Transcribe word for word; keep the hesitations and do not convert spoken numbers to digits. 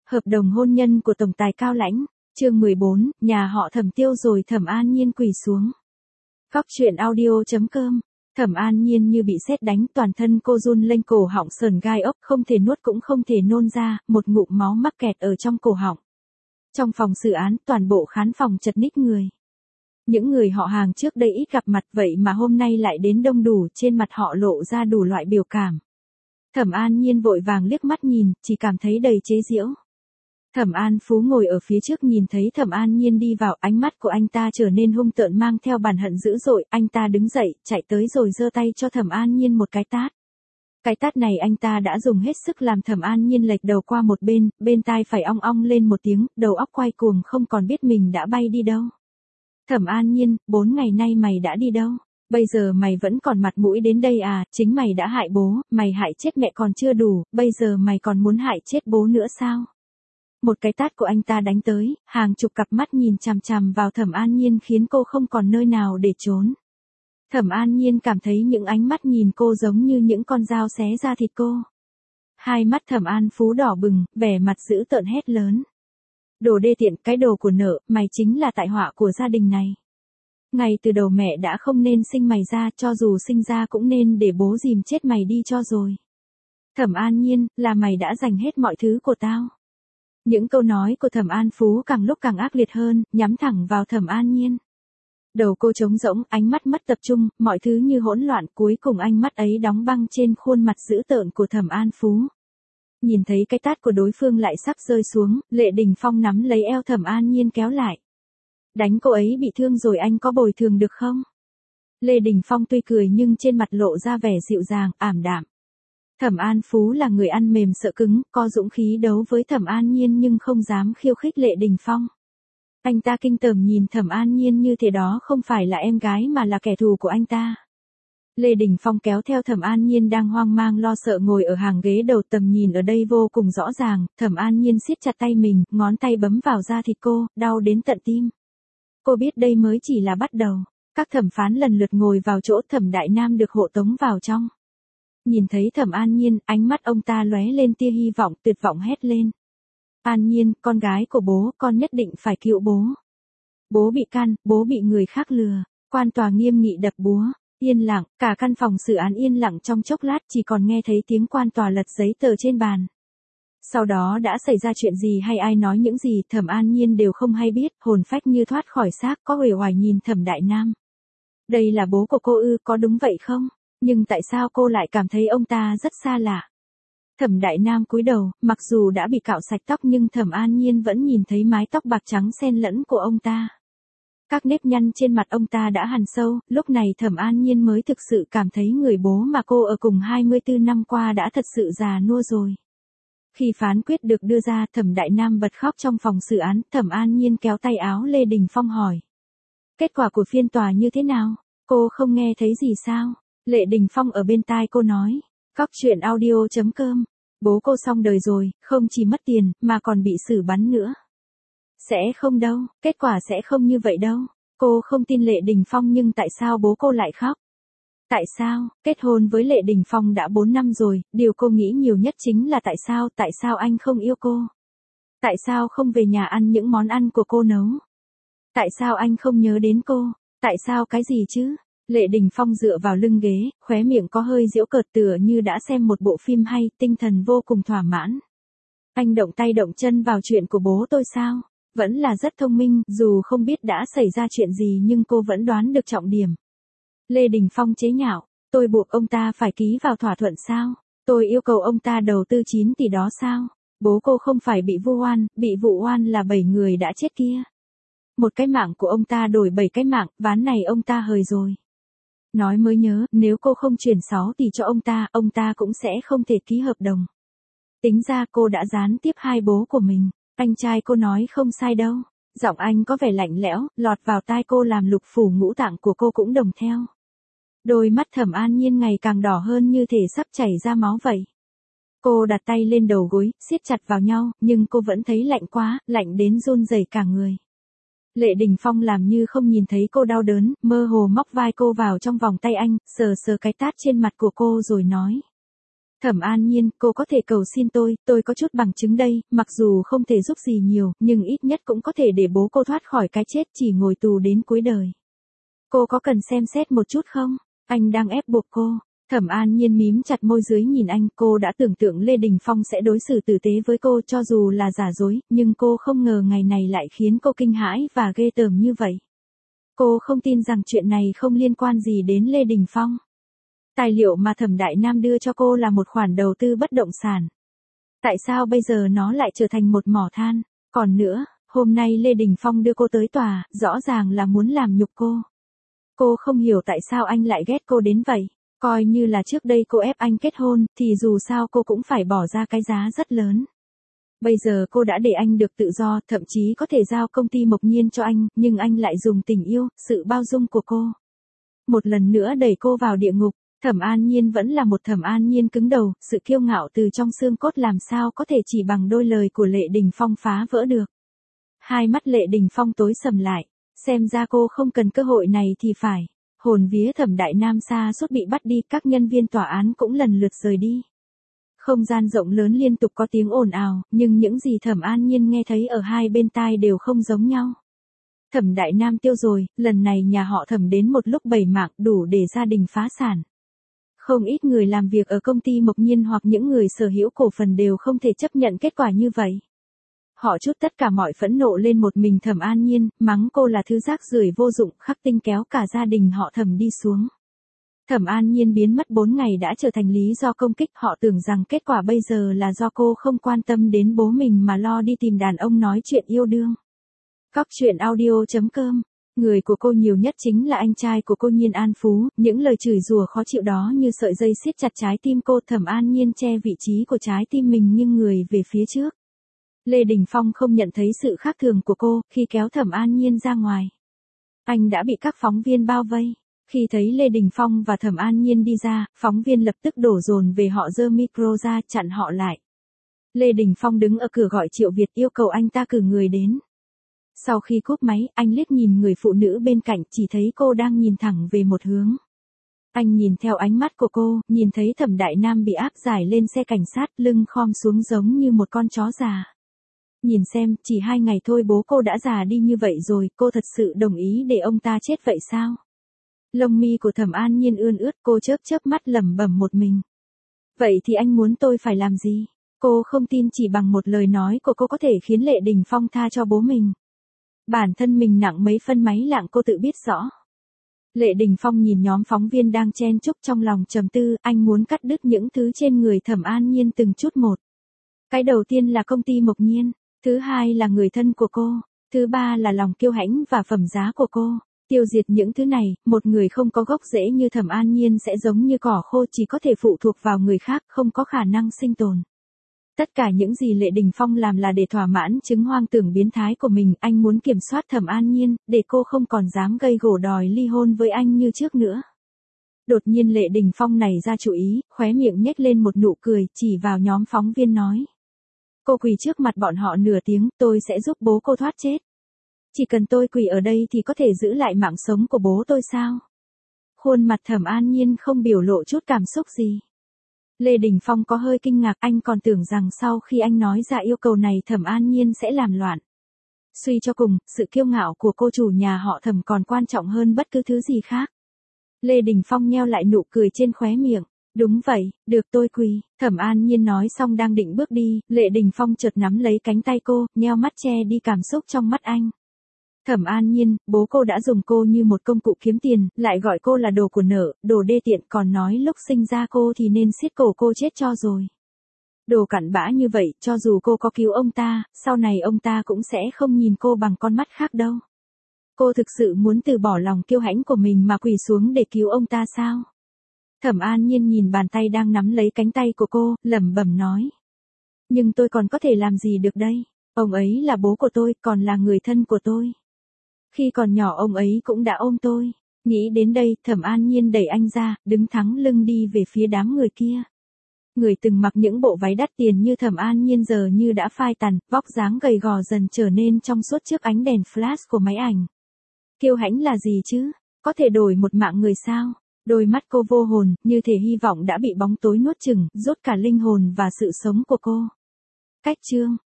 Hợp đồng hôn nhân của tổng tài Cao Lãnh, chương mười bốn, nhà họ Thẩm tiêu rồi Thẩm An Nhiên quỳ xuống. Góc truyện audio chấm com. Thẩm An Nhiên như bị sét đánh, toàn thân cô run lên, cổ họng sờn gai ốc, không thể nuốt cũng không thể nôn ra, một ngụm máu mắc kẹt ở trong cổ họng. Trong phòng xử án, toàn bộ khán phòng chật ních người. Những người họ hàng trước đây ít gặp mặt vậy mà hôm nay lại đến đông đủ, trên mặt họ lộ ra đủ loại biểu cảm. Thẩm An Nhiên vội vàng liếc mắt nhìn, chỉ cảm thấy đầy chế giễu. Thẩm An Phú ngồi ở phía trước nhìn thấy Thẩm An Nhiên đi vào, ánh mắt của anh ta trở nên hung tợn mang theo bản hận dữ dội, anh ta đứng dậy, chạy tới rồi giơ tay cho Thẩm An Nhiên một cái tát. Cái tát này anh ta đã dùng hết sức làm Thẩm An Nhiên lệch đầu qua một bên, bên tai phải ong ong lên một tiếng, đầu óc quay cuồng không còn biết mình đã bay đi đâu. Thẩm An Nhiên, bốn ngày nay mày đã đi đâu? Bây giờ mày vẫn còn mặt mũi đến đây à, chính mày đã hại bố, mày hại chết mẹ còn chưa đủ, bây giờ mày còn muốn hại chết bố nữa sao? Một cái tát của anh ta đánh tới, hàng chục cặp mắt nhìn chằm chằm vào Thẩm An Nhiên khiến cô không còn nơi nào để trốn. Thẩm An Nhiên cảm thấy những ánh mắt nhìn cô giống như những con dao xé ra thịt cô. Hai mắt Thẩm An Phú đỏ bừng, vẻ mặt dữ tợn hét lớn. Đồ đê tiện, cái đồ của nợ, mày chính là tai họa của gia đình này. Ngay từ đầu mẹ đã không nên sinh mày ra, cho dù sinh ra cũng nên để bố dìm chết mày đi cho rồi. Thẩm An Nhiên, là mày đã giành hết mọi thứ của tao. Những câu nói của Thẩm An Phú càng lúc càng ác liệt hơn, nhắm thẳng vào Thẩm An Nhiên. Đầu cô trống rỗng, ánh mắt mất tập trung, mọi thứ như hỗn loạn, cuối cùng ánh mắt ấy đóng băng trên khuôn mặt dữ tợn của Thẩm An Phú. Nhìn thấy cái tát của đối phương lại sắp rơi xuống, Lệ Đình Phong nắm lấy eo Thẩm An Nhiên kéo lại. Đánh cô ấy bị thương rồi anh có bồi thường được không? Lê Đình Phong tuy cười nhưng trên mặt lộ ra vẻ dịu dàng, ảm đạm. Thẩm An Phú là người ăn mềm sợ cứng, có dũng khí đấu với Thẩm An Nhiên nhưng không dám khiêu khích Lệ Đình Phong. Anh ta kinh tởm nhìn Thẩm An Nhiên như thế đó không phải là em gái mà là kẻ thù của anh ta. Lê Đình Phong kéo theo Thẩm An Nhiên đang hoang mang lo sợ ngồi ở hàng ghế đầu, tầm nhìn ở đây vô cùng rõ ràng, Thẩm An Nhiên siết chặt tay mình, ngón tay bấm vào da thịt cô, đau đến tận tim. Cô biết đây mới chỉ là bắt đầu. Các thẩm phán lần lượt ngồi vào chỗ, Thẩm Đại Nam được hộ tống vào trong. Nhìn thấy Thẩm An Nhiên, ánh mắt ông ta lóe lên tia hy vọng, tuyệt vọng hét lên. An Nhiên, con gái của bố, con nhất định phải cứu bố. Bố bị can, bố bị người khác lừa. Quan tòa nghiêm nghị đập búa. Yên lặng, cả căn phòng xử án yên lặng trong chốc lát, chỉ còn nghe thấy tiếng quan tòa lật giấy tờ trên bàn. Sau đó đã xảy ra chuyện gì hay ai nói những gì, Thẩm An Nhiên đều không hay biết, hồn phách như thoát khỏi xác, có uể oải nhìn Thẩm Đại Nam. Đây là bố của cô ư, có đúng vậy không? Nhưng tại sao cô lại cảm thấy ông ta rất xa lạ? Thẩm Đại Nam cúi đầu, mặc dù đã bị cạo sạch tóc nhưng Thẩm An Nhiên vẫn nhìn thấy mái tóc bạc trắng xen lẫn của ông ta. Các nếp nhăn trên mặt ông ta đã hằn sâu, lúc này Thẩm An Nhiên mới thực sự cảm thấy người bố mà cô ở cùng hai mươi tư năm qua đã thật sự già nua rồi. Khi phán quyết được đưa ra, Thẩm Đại Nam bật khóc trong phòng xử án, Thẩm An Nhiên kéo tay áo Lê Đình Phong hỏi. Kết quả của phiên tòa như thế nào? Cô không nghe thấy gì sao? Lệ Đình Phong ở bên tai cô nói. Góc truyện audio chấm com. Bố cô xong đời rồi, không chỉ mất tiền, mà còn bị xử bắn nữa. Sẽ không đâu, kết quả sẽ không như vậy đâu. Cô không tin Lệ Đình Phong nhưng tại sao bố cô lại khóc? Tại sao, kết hôn với Lệ Đình Phong đã bốn năm rồi, điều cô nghĩ nhiều nhất chính là tại sao, tại sao anh không yêu cô? Tại sao không về nhà ăn những món ăn của cô nấu? Tại sao anh không nhớ đến cô? Tại sao cái gì chứ? Lệ Đình Phong dựa vào lưng ghế, khóe miệng có hơi giễu cợt tựa như đã xem một bộ phim hay, tinh thần vô cùng thỏa mãn. Anh động tay động chân vào chuyện của bố tôi sao? Vẫn là rất thông minh, dù không biết đã xảy ra chuyện gì nhưng cô vẫn đoán được trọng điểm. Lê Đình Phong chế nhạo, tôi buộc ông ta phải ký vào thỏa thuận sao? Tôi yêu cầu ông ta đầu tư chín tỷ đó sao? Bố cô không phải bị vu oan, bị vụ oan là bảy người đã chết kia. Một cái mạng của ông ta đổi bảy cái mạng, ván này ông ta hời rồi. Nói mới nhớ, nếu cô không chuyển sáu tỷ cho ông ta, ông ta cũng sẽ không thể ký hợp đồng. Tính ra cô đã gián tiếp hai bố của mình. Anh trai cô nói không sai đâu. Giọng anh có vẻ lạnh lẽo, lọt vào tai cô làm lục phủ ngũ tạng của cô cũng đồng theo. Đôi mắt Thẩm An Nhiên ngày càng đỏ hơn như thể sắp chảy ra máu vậy. Cô đặt tay lên đầu gối, siết chặt vào nhau, nhưng cô vẫn thấy lạnh quá, lạnh đến run rẩy cả người. Lệ Đình Phong làm như không nhìn thấy cô đau đớn, mơ hồ móc vai cô vào trong vòng tay anh, sờ sờ cái tát trên mặt của cô rồi nói. Thẩm An Nhiên, cô có thể cầu xin tôi, tôi có chút bằng chứng đây, mặc dù không thể giúp gì nhiều, nhưng ít nhất cũng có thể để bố cô thoát khỏi cái chết chỉ ngồi tù đến cuối đời. Cô có cần xem xét một chút không? Anh đang ép buộc cô. Thẩm An Nhiên mím chặt môi dưới nhìn anh, cô đã tưởng tượng Lê Đình Phong sẽ đối xử tử tế với cô cho dù là giả dối, nhưng cô không ngờ ngày này lại khiến cô kinh hãi và ghê tởm như vậy. Cô không tin rằng chuyện này không liên quan gì đến Lê Đình Phong. Tài liệu mà Thẩm Đại Nam đưa cho cô là một khoản đầu tư bất động sản. Tại sao bây giờ nó lại trở thành một mỏ than? Còn nữa, hôm nay Lê Đình Phong đưa cô tới tòa, rõ ràng là muốn làm nhục cô. Cô không hiểu tại sao anh lại ghét cô đến vậy. Coi như là trước đây cô ép anh kết hôn, thì dù sao cô cũng phải bỏ ra cái giá rất lớn. Bây giờ cô đã để anh được tự do, thậm chí có thể giao công ty Mộc Nhiên cho anh, nhưng anh lại dùng tình yêu, sự bao dung của cô. Một lần nữa đẩy cô vào địa ngục. Thẩm An Nhiên vẫn là một Thẩm An Nhiên cứng đầu, sự kiêu ngạo từ trong xương cốt làm sao có thể chỉ bằng đôi lời của Lệ Đình Phong phá vỡ được. Hai mắt Lệ Đình Phong tối sầm lại, xem ra cô không cần cơ hội này thì phải. Hồn vía Thẩm Đại Nam sa sút bị bắt đi, các nhân viên tòa án cũng lần lượt rời đi. Không gian rộng lớn liên tục có tiếng ồn ào, nhưng những gì Thẩm An Nhiên nghe thấy ở hai bên tai đều không giống nhau. Thẩm Đại Nam tiêu rồi, lần này nhà họ Thẩm đến một lúc bầy mạng đủ để gia đình phá sản. Không ít người làm việc ở công ty Mộc Nhiên hoặc những người sở hữu cổ phần đều không thể chấp nhận kết quả như vậy. Họ trút tất cả mọi phẫn nộ lên một mình Thẩm An Nhiên, mắng cô là thứ rác rưởi vô dụng, khắc tinh kéo cả gia đình họ Thẩm đi xuống. Thẩm An Nhiên biến mất bốn ngày đã trở thành lý do công kích, họ tưởng rằng kết quả bây giờ là do cô không quan tâm đến bố mình mà lo đi tìm đàn ông nói chuyện yêu đương. Cóc truyện audio chấm com. Người của cô nhiều nhất chính là anh trai của cô Nhiên An Phú, những lời chửi rủa khó chịu đó như sợi dây siết chặt trái tim cô. Thẩm An Nhiên che vị trí của trái tim mình nghiêng người về phía trước. Lê Đình Phong không nhận thấy sự khác thường của cô khi kéo Thẩm An Nhiên ra ngoài. Anh đã bị các phóng viên bao vây. Khi thấy Lê Đình Phong và Thẩm An Nhiên đi ra, phóng viên lập tức đổ dồn về họ, giơ micro ra chặn họ lại. Lê Đình Phong đứng ở cửa gọi Triệu Việt yêu cầu anh ta cử người đến. Sau khi cúp máy, anh liếc nhìn người phụ nữ bên cạnh, chỉ thấy cô đang nhìn thẳng về một hướng. Anh nhìn theo ánh mắt của cô, nhìn thấy Thẩm Đại Nam bị áp giải lên xe cảnh sát, lưng khom xuống giống như một con chó già. Nhìn xem, chỉ hai ngày thôi bố cô đã già đi như vậy rồi, cô thật sự đồng ý để ông ta chết vậy sao? Lông mi của Thẩm An Nhiên ươn ướt, cô chớp chớp mắt lẩm bẩm một mình. Vậy thì anh muốn tôi phải làm gì? Cô không tin chỉ bằng một lời nói của cô có thể khiến Lệ Đình Phong tha cho bố mình. Bản thân mình nặng mấy phân máy lạng cô tự biết rõ. Lệ Đình Phong nhìn nhóm phóng viên đang chen chúc trong lòng trầm tư, anh muốn cắt đứt những thứ trên người Thẩm An Nhiên từng chút một. Cái đầu tiên là công ty Mộc Nhiên, thứ hai là người thân của cô, thứ ba là lòng kiêu hãnh và phẩm giá của cô. Tiêu diệt những thứ này, một người không có gốc rễ như Thẩm An Nhiên sẽ giống như cỏ khô, chỉ có thể phụ thuộc vào người khác, không có khả năng sinh tồn. Tất cả những gì Lệ Đình Phong làm là để thỏa mãn chứng hoang tưởng biến thái của mình, anh muốn kiểm soát Thẩm An Nhiên, để cô không còn dám gây gổ đòi ly hôn với anh như trước nữa. Đột nhiên Lệ Đình Phong nảy ra chủ ý, khóe miệng nhếch lên một nụ cười, chỉ vào nhóm phóng viên nói. Cô quỳ trước mặt bọn họ nửa tiếng, tôi sẽ giúp bố cô thoát chết. Chỉ cần tôi quỳ ở đây thì có thể giữ lại mạng sống của bố tôi sao? Khuôn mặt Thẩm An Nhiên không biểu lộ chút cảm xúc gì. Lê Đình Phong có hơi kinh ngạc, anh còn tưởng rằng sau khi anh nói ra yêu cầu này Thẩm An Nhiên sẽ làm loạn. Suy cho cùng, sự kiêu ngạo của cô chủ nhà họ Thẩm còn quan trọng hơn bất cứ thứ gì khác. Lê Đình Phong nheo lại nụ cười trên khóe miệng. Đúng vậy, được tôi quỳ. Thẩm An Nhiên nói xong đang định bước đi, Lệ Đình Phong chợt nắm lấy cánh tay cô, nheo mắt che đi cảm xúc trong mắt anh. Thẩm An Nhiên, bố cô đã dùng cô như một công cụ kiếm tiền, lại gọi cô là đồ của nợ, đồ đê tiện, còn nói lúc sinh ra cô thì nên xiết cổ cô chết cho rồi. Đồ cặn bã như vậy, cho dù cô có cứu ông ta, sau này ông ta cũng sẽ không nhìn cô bằng con mắt khác đâu. Cô thực sự muốn từ bỏ lòng kiêu hãnh của mình mà quỳ xuống để cứu ông ta sao? Thẩm An Nhiên nhìn bàn tay đang nắm lấy cánh tay của cô, lẩm bẩm nói. Nhưng tôi còn có thể làm gì được đây? Ông ấy là bố của tôi, còn là người thân của tôi. Khi còn nhỏ ông ấy cũng đã ôm tôi. Nghĩ đến đây, Thẩm An Nhiên đẩy anh ra, đứng thẳng lưng đi về phía đám người kia. Người từng mặc những bộ váy đắt tiền như Thẩm An Nhiên giờ như đã phai tàn, vóc dáng gầy gò dần trở nên trong suốt trước ánh đèn flash của máy ảnh. Kiêu hãnh là gì chứ? Có thể đổi một mạng người sao? Đôi mắt cô vô hồn, như thể hy vọng đã bị bóng tối nuốt chửng, rút cả linh hồn và sự sống của cô. Cách chương